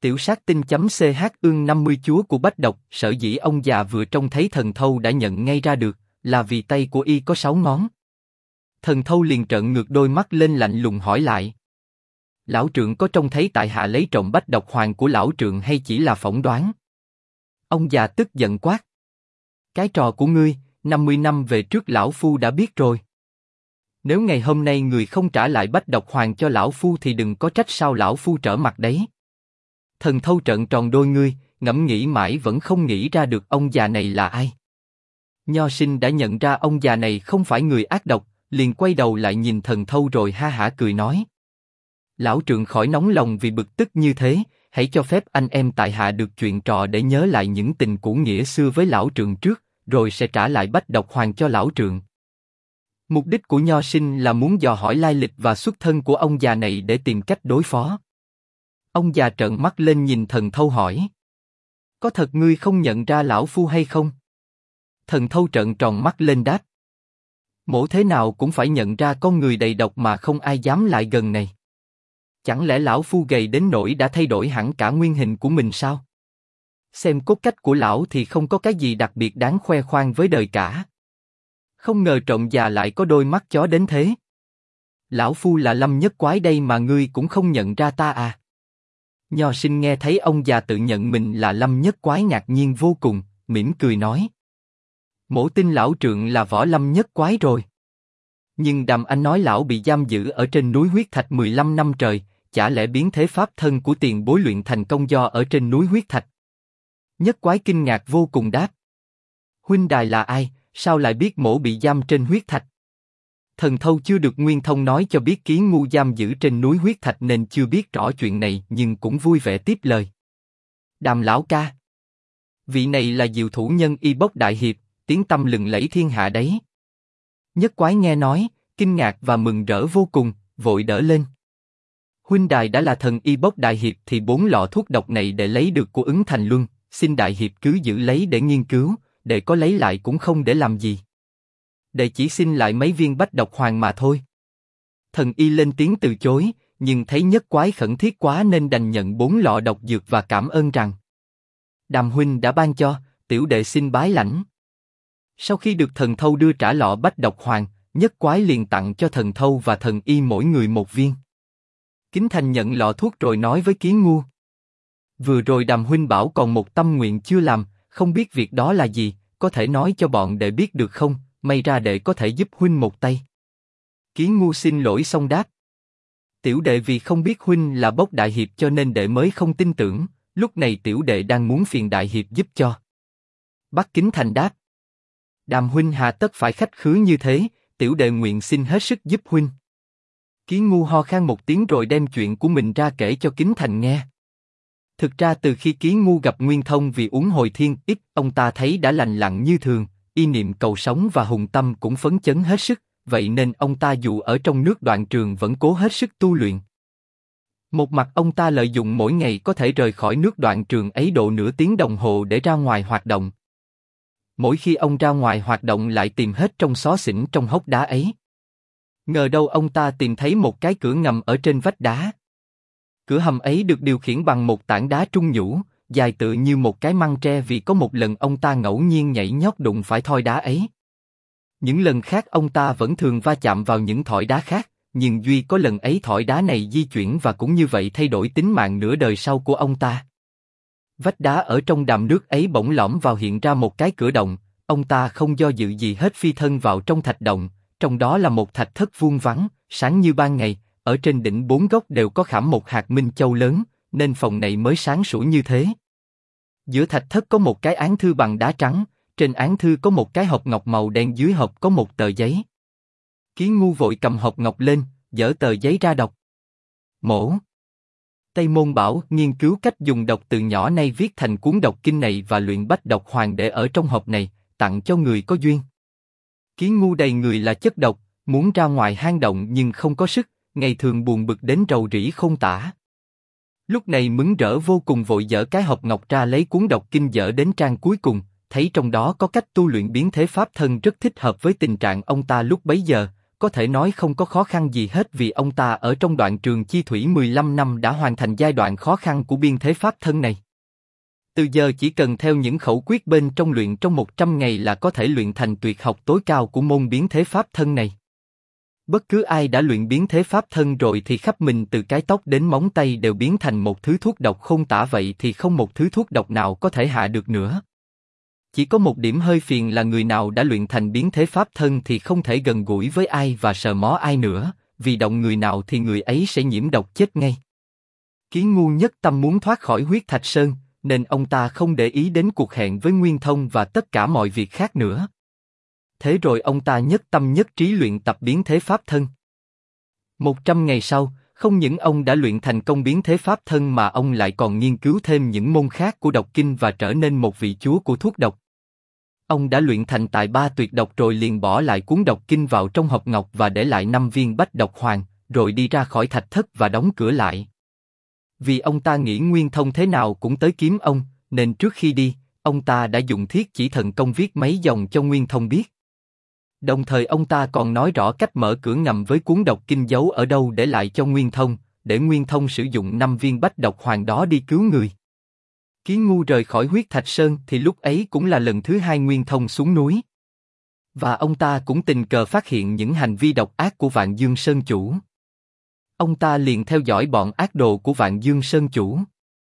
Tiểu sát tinh.ch ương 50 chúa của bách độc, sở dĩ ông già vừa trông thấy thần thâu đã nhận ngay ra được, là vì tay của y có 6 ngón. Thần thâu liền trợn ngược đôi mắt lên lạnh lùng hỏi lại. Lão trượng có trông thấy tại hạ lấy trộm bách độc hoàng của lão trượng hay chỉ là phỏng đoán? Ông già tức giận quát. Cái trò của ngươi, 50 năm về trước lão phu đã biết rồi. Nếu ngày hôm nay người không trả lại bách độc hoàng cho lão phu thì đừng có trách sao lão phu trở mặt đấy. Thần thâu trợn tròn đôi ngươi, ngẫm nghĩ mãi vẫn không nghĩ ra được ông già này là ai. Nho Sinh đã nhận ra ông già này không phải người ác độc, liền quay đầu lại nhìn thần thâu rồi ha hả cười nói. Lão trượng khỏi nóng lòng vì bực tức như thế, hãy cho phép anh em tại hạ được chuyện trò để nhớ lại những tình cũ nghĩa xưa với lão trượng trước, rồi sẽ trả lại bách độc hoàng cho lão trượng. Mục đích của Nho Sinh là muốn dò hỏi lai lịch và xuất thân của ông già này để tìm cách đối phó. Ông già trợn mắt lên nhìn thần thâu hỏi. Có thật ngươi không nhận ra lão phu hay không? Thần thâu trợn tròn mắt lên đáp. Mỗ thế nào cũng phải nhận ra con người đầy độc mà không ai dám lại gần này. Chẳng lẽ lão phu gầy đến nỗi đã thay đổi hẳn cả nguyên hình của mình sao? Xem cốt cách của lão thì không có cái gì đặc biệt đáng khoe khoang với đời cả. Không ngờ trộm già lại có đôi mắt chó đến thế. Lão phu là Lâm Nhất Quái đây mà ngươi cũng không nhận ra ta à? Nho Sinh nghe thấy ông già tự nhận mình là Lâm Nhất Quái ngạc nhiên vô cùng, mỉm cười nói. Mỗ tin lão trượng là võ Lâm Nhất Quái rồi. Nhưng Đàm Anh nói lão bị giam giữ ở trên núi huyết thạch 15 năm trời, chả lẽ biến thế pháp thân của tiền bối luyện thành công do ở trên núi huyết thạch? Nhất Quái kinh ngạc vô cùng đáp. Huynh đài là ai, sao lại biết mỗ bị giam trên huyết thạch? Thần thâu chưa được Nguyên Thông nói cho biết Ký Ngu giam giữ trên núi huyết thạch nên chưa biết rõ chuyện này, nhưng cũng vui vẻ tiếp lời. Đàm lão ca, vị này là diệu thủ nhân Y Bốc đại hiệp, tiếng tăm lừng lẫy thiên hạ đấy. Nhất Quái nghe nói, kinh ngạc và mừng rỡ vô cùng, vội đỡ lên. Huynh đài đã là thần Y Bốc đại hiệp thì 4 lọ thuốc độc này để lấy được của Ứng Thành Luân, xin đại hiệp cứ giữ lấy để nghiên cứu, để có lấy lại cũng không để làm gì. Đệ chỉ xin lại mấy viên bách độc hoàng mà thôi. Thần Y lên tiếng từ chối, nhưng thấy Nhất Quái khẩn thiết quá nên đành nhận 4 lọ độc dược và cảm ơn rằng Đàm huynh đã ban cho, tiểu đệ xin bái lãnh. Sau khi được thần thâu đưa trả lọ bách độc hoàng, Nhất Quái liền tặng cho thần thâu và thần Y mỗi người 1 viên. Kính Thành nhận lọ thuốc rồi nói với Kiến Ngu. Vừa rồi Đàm huynh bảo còn một tâm nguyện chưa làm, không biết việc đó là gì, có thể nói cho bọn đệ biết được không, may ra đệ có thể giúp huynh một tay. Kiến Ngu xin lỗi xong đáp. Tiểu đệ vì không biết huynh là Bốc đại hiệp cho nên đệ mới không tin tưởng, lúc này tiểu đệ đang muốn phiền đại hiệp giúp cho. Bắc Kính Thành đáp. Đàm huynh hà tất phải khách khứ như thế, tiểu đệ nguyện xin hết sức giúp huynh. Kiến Ngu ho khan một tiếng rồi đem chuyện của mình ra kể cho Kính Thành nghe. Thực ra từ khi Kiến Ngu gặp Nguyên Thông vì uống hồi thiên ít, ông ta thấy đã lành lặn như thường, y niệm cầu sống và hùng tâm cũng phấn chấn hết sức, vậy nên ông ta dù ở trong nước Đoạn Trường vẫn cố hết sức tu luyện. Một mặt ông ta lợi dụng mỗi ngày có thể rời khỏi nước Đoạn Trường ấy độ nửa tiếng đồng hồ để ra ngoài hoạt động. Mỗi khi ông ra ngoài hoạt động lại tìm hết trong xó xỉnh trong hốc đá ấy. Ngờ đâu ông ta tìm thấy một cái cửa ngầm ở trên vách đá. Cửa hầm ấy được điều khiển bằng một tảng đá trung nhũ, dài tựa như một cái măng tre vì có một lần ông ta ngẫu nhiên nhảy nhót đụng phải thoi đá ấy. Những lần khác ông ta vẫn thường va chạm vào những thỏi đá khác, nhưng duy có lần ấy thỏi đá này di chuyển và cũng như vậy thay đổi tính mạng nửa đời sau của ông ta. Vách đá ở trong đàm nước ấy bỗng lõm vào hiện ra một cái cửa động, ông ta không do dự gì hết phi thân vào trong thạch động, trong đó là một thạch thất vuông vắn, sáng như ban ngày, ở trên đỉnh 4 góc đều có khảm một hạt minh châu lớn, nên phòng này mới sáng sủa như thế. Giữa thạch thất có một cái án thư bằng đá trắng, trên án thư có một cái hộp ngọc màu đen, dưới hộp có một tờ giấy. Kiến Ngu vội cầm hộp ngọc lên, dở tờ giấy ra đọc. Mổ Tây Môn Bảo nghiên cứu cách dùng độc từ nhỏ nay viết thành cuốn độc kinh này và luyện bách độc hoàng để ở trong hộp này, tặng cho người có duyên. Kiến Ngu đầy người là chất độc, muốn ra ngoài hang động nhưng không có sức, ngày thường buồn bực đến rầu rĩ không tả. Lúc này mừng rỡ vô cùng vội dở cái hộp ngọc ra lấy cuốn độc kinh dở đến trang cuối cùng, thấy trong đó có cách tu luyện biến thế pháp thân rất thích hợp với tình trạng ông ta lúc bấy giờ, có thể nói không có khó khăn gì hết vì ông ta ở trong đoạn trường chi thủy 15 năm đã hoàn thành giai đoạn khó khăn của biên thế pháp thân này. Từ giờ chỉ cần theo những khẩu quyết bên trong luyện trong 100 ngày là có thể luyện thành tuyệt học tối cao của môn biến thế pháp thân này. Bất cứ ai đã luyện biến thế pháp thân rồi thì khắp mình từ cái tóc đến móng tay đều biến thành một thứ thuốc độc khôn tả, vậy thì không một thứ thuốc độc nào có thể hạ được nữa. Chỉ có một điểm hơi phiền là người nào đã luyện thành biến thế pháp thân thì không thể gần gũi với ai và sờ mó ai nữa, vì động người nào thì người ấy sẽ nhiễm độc chết ngay. Ký Ngu nhất tâm muốn thoát khỏi huyết thạch sơn, nên ông ta không để ý đến cuộc hẹn với Nguyên Thông và tất cả mọi việc khác nữa. Thế rồi ông ta nhất tâm nhất trí luyện tập biến thế pháp thân. 100 ngày sau, không những ông đã luyện thành công biến thế pháp thân mà ông lại còn nghiên cứu thêm những môn khác của độc kinh và trở nên một vị chúa của thuốc độc. Ông đã luyện thành tài ba tuyệt độc rồi liền bỏ lại cuốn độc kinh vào trong hộp ngọc và để lại 5 viên bách độc hoàng, rồi đi ra khỏi thạch thất và đóng cửa lại. Vì ông ta nghĩ Nguyên Thông thế nào cũng tới kiếm ông, nên trước khi đi, ông ta đã dùng thiết chỉ thần công viết mấy dòng cho Nguyên Thông biết. Đồng thời ông ta còn nói rõ cách mở cửa ngầm với cuốn độc kinh giấu ở đâu để lại cho Nguyên Thông, để Nguyên Thông sử dụng 5 viên bách độc hoàng đó đi cứu người. Ký Ngu rời khỏi huyết thạch sơn thì lúc ấy cũng là lần thứ 2 Nguyên Thông xuống núi. Và ông ta cũng tình cờ phát hiện những hành vi độc ác của Vạn Dương Sơn chủ. Ông ta liền theo dõi bọn ác đồ của Vạn Dương Sơn chủ.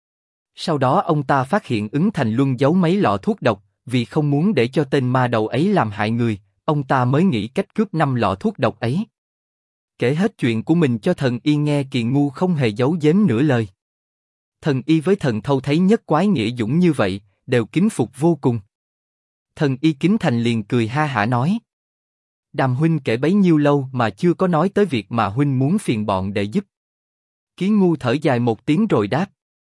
Sau đó ông ta phát hiện Ứng Thành Luân giấu mấy lọ thuốc độc, vì không muốn để cho tên ma đầu ấy làm hại người, ông ta mới nghĩ cách cướp 5 lọ thuốc độc ấy. Kể hết chuyện của mình cho thần y nghe, Kỳ Ngu không hề giấu giếm nửa lời. Thần y với Thần Thâu thấy nhất quái nghĩa dũng như vậy, đều kính phục vô cùng. Thần y Kính Thành liền cười ha hả nói: Đàm huynh kể bấy nhiêu lâu mà chưa có nói tới việc mà huynh muốn phiền bọn để giúp. Ký Ngu thở dài một tiếng rồi đáp: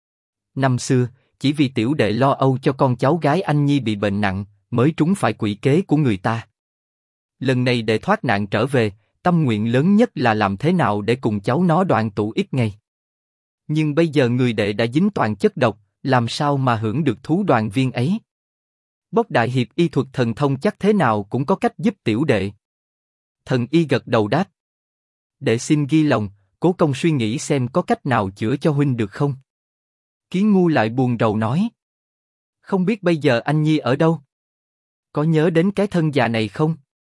Năm xưa, chỉ vì tiểu đệ lo âu cho con cháu gái anh nhi bị bệnh nặng, mới trúng phải quỷ kế của người ta. Lần này để thoát nạn trở về, tâm nguyện lớn nhất là làm thế nào để cùng cháu nó đoàn tụ ít ngày. Nhưng bây giờ người đệ đã dính toàn chất độc, làm sao mà hưởng được thú đoàn viên ấy? Bốc đại hiệp y thuật thần thông chắc thế nào cũng có cách giúp tiểu đệ. Thần y gật đầu đáp: Đệ xin ghi lòng, cố công suy nghĩ xem có cách nào chữa cho huynh được không. Ký Ngu lại buồn rầu nói: Không biết bây giờ anh nhi ở đâu? Có nhớ đến cái thân già này không?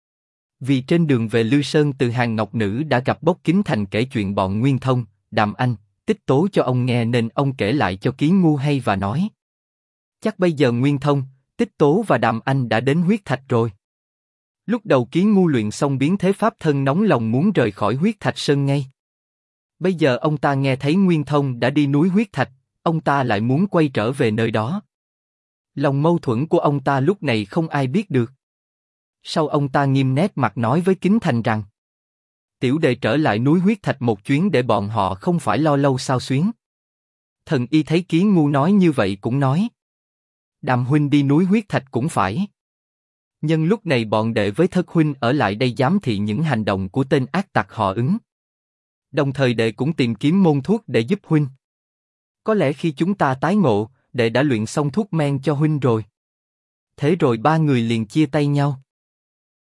Vì trên đường về Lư Sơn từ Hàng Ngọc Nữ đã gặp Bốc Kính Thành kể chuyện bọn Nguyên Thông, Đàm Anh, Tích Tố cho ông nghe nên ông kể lại cho Ký Ngu hay và nói: Chắc bây giờ Nguyên Thông, Tích Tố và Đàm Anh đã đến huyết thạch rồi. Lúc đầu Ký Ngu luyện xong biến thế pháp thân nóng lòng muốn rời khỏi huyết thạch sơn ngay. Bây giờ ông ta nghe thấy Nguyên Thông đã đi núi huyết thạch, ông ta lại muốn quay trở về nơi đó. Lòng mâu thuẫn của ông ta lúc này không ai biết được. Sau ông ta nghiêm nét mặt nói với Kính Thành rằng: Tiểu đệ trở lại núi huyết thạch một chuyến để bọn họ không phải lo lâu sao xuyến. Thần y thấy Ký Ngu nói như vậy cũng nói: Đàm huynh đi núi huyết thạch cũng phải. Nhân lúc này bọn đệ với Thất huynh ở lại đây giám thị những hành động của tên ác tặc họ Ứng. Đồng thời đệ cũng tìm kiếm môn thuốc để giúp huynh. Có lẽ khi chúng ta tái ngộ, đệ đã luyện xong thuốc men cho huynh rồi. Thế rồi ba người liền chia tay nhau.